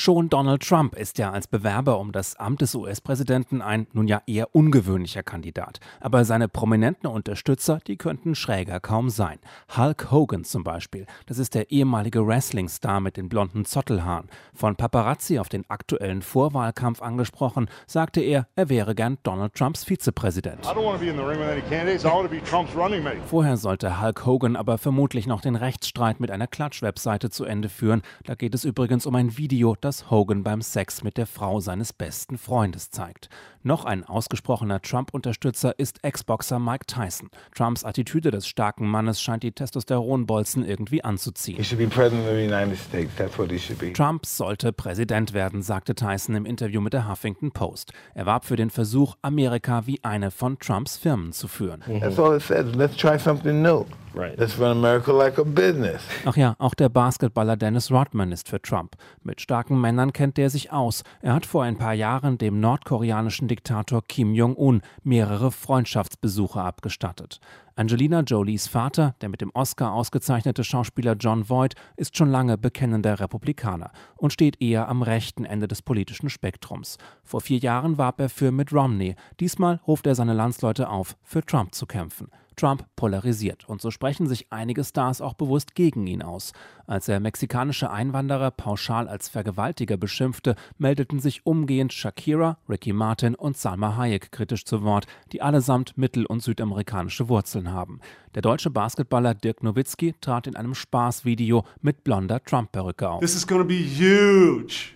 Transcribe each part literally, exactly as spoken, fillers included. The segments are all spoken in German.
Schon Donald Trump ist ja als Bewerber um das Amt des U S-Präsidenten ein nun ja eher ungewöhnlicher Kandidat. Aber seine prominenten Unterstützer, die könnten schräger kaum sein. Hulk Hogan zum Beispiel, das ist der ehemalige Wrestling-Star mit den blonden Zottelhaaren. Von Paparazzi auf den aktuellen Vorwahlkampf angesprochen, sagte er, er wäre gern Donald Trumps Vizepräsident. Vorher sollte Hulk Hogan aber vermutlich noch den Rechtsstreit mit einer Klatsch-Webseite zu Ende führen. Da geht es übrigens um ein Video, das Hogan beim Sex mit der Frau seines besten Freundes zeigt. Noch ein ausgesprochener Trump-Unterstützer ist Ex-Boxer Mike Tyson. Trumps Attitüde des starken Mannes scheint die Testosteronbolzen irgendwie anzuziehen. Trump sollte Präsident werden, sagte Tyson im Interview mit der Huffington Post. Er warb für den Versuch, Amerika wie eine von Trumps Firmen zu führen. That's all it says. Let's try something new. Right. Let's run America like a business. Ach ja, auch der Basketballer Dennis Rodman ist für Trump. Mit starken Männern kennt er sich aus. Er hat vor ein paar Jahren dem nordkoreanischen Diktator Kim Jong-un mehrere Freundschaftsbesuche abgestattet. Angelina Jolies Vater, der mit dem Oscar ausgezeichnete Schauspieler Jon Voight, ist schon lange bekennender Republikaner und steht eher am rechten Ende des politischen Spektrums. Vor vier Jahren warb er für Mitt Romney. Diesmal ruft er seine Landsleute auf, für Trump zu kämpfen. Trump polarisiert und so sprechen sich einige Stars auch bewusst gegen ihn aus. Als er mexikanische Einwanderer pauschal als Vergewaltiger beschimpfte, meldeten sich umgehend Shakira, Ricky Martin und Salma Hayek kritisch zu Wort, die allesamt mittel- und südamerikanische Wurzeln haben. Der deutsche Basketballer Dirk Nowitzki trat in einem Spaßvideo mit blonder Trump-Perücke auf. This is gonna be huge.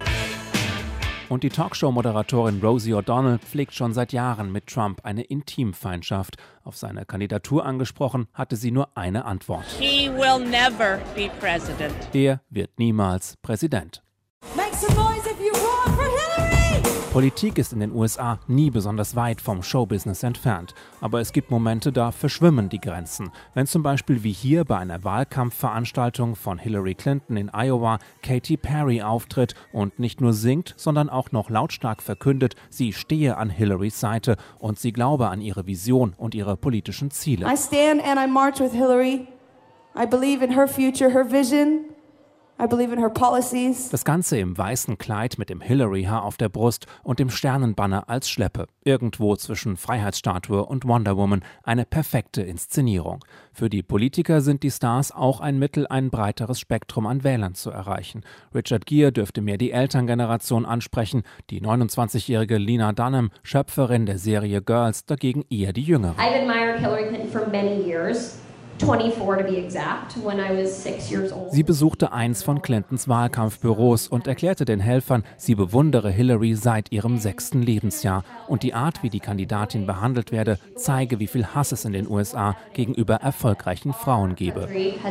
Und die Talkshow-Moderatorin Rosie O'Donnell pflegt schon seit Jahren mit Trump eine Intimfeindschaft. Auf seine Kandidatur angesprochen, hatte sie nur eine Antwort. He will never be president. Er wird niemals Präsident. Make some noise if you roar for Hillary! Politik ist in den U S A nie besonders weit vom Showbusiness entfernt. Aber es gibt Momente, da verschwimmen die Grenzen. Wenn zum Beispiel wie hier bei einer Wahlkampfveranstaltung von Hillary Clinton in Iowa Katy Perry auftritt und nicht nur singt, sondern auch noch lautstark verkündet, sie stehe an Hillarys Seite und sie glaube an ihre Vision und ihre politischen Ziele. I stand and I march with Hillary. I believe in her future, her vision. I believe in her policies. Das Ganze im weißen Kleid mit dem Hillary-Haar auf der Brust und dem Sternenbanner als Schleppe. Irgendwo zwischen Freiheitsstatue und Wonder Woman. Eine perfekte Inszenierung. Für die Politiker sind die Stars auch ein Mittel, ein breiteres Spektrum an Wählern zu erreichen. Richard Gere dürfte mehr die Elterngeneration ansprechen. Die neunundzwanzigjährige Lena Dunham, Schöpferin der Serie Girls, dagegen eher die Jüngere. I've admired Hillary Clinton for many years. twenty-four to be exact, when I was six years old. Sie besuchte eins von Clintons Wahlkampfbüros und erklärte den Helfern, sie bewundere Hillary seit ihrem sechsten Lebensjahr. Und die Art, wie die Kandidatin behandelt werde, zeige, wie viel Hass es in den U S A gegenüber erfolgreichen Frauen gebe.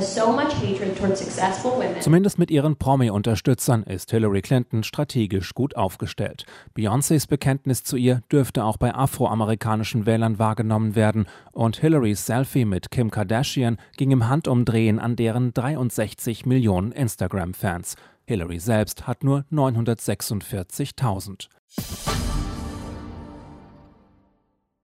Zumindest mit ihren Promi-Unterstützern ist Hillary Clinton strategisch gut aufgestellt. Beyoncés Bekenntnis zu ihr dürfte auch bei afroamerikanischen Wählern wahrgenommen werden. Und Hillarys Selfie mit Kim Kardashian ging im Handumdrehen an deren dreiundsechzig Millionen Instagram-Fans. Hillary selbst hat nur neunhundertsechsundvierzigtausend.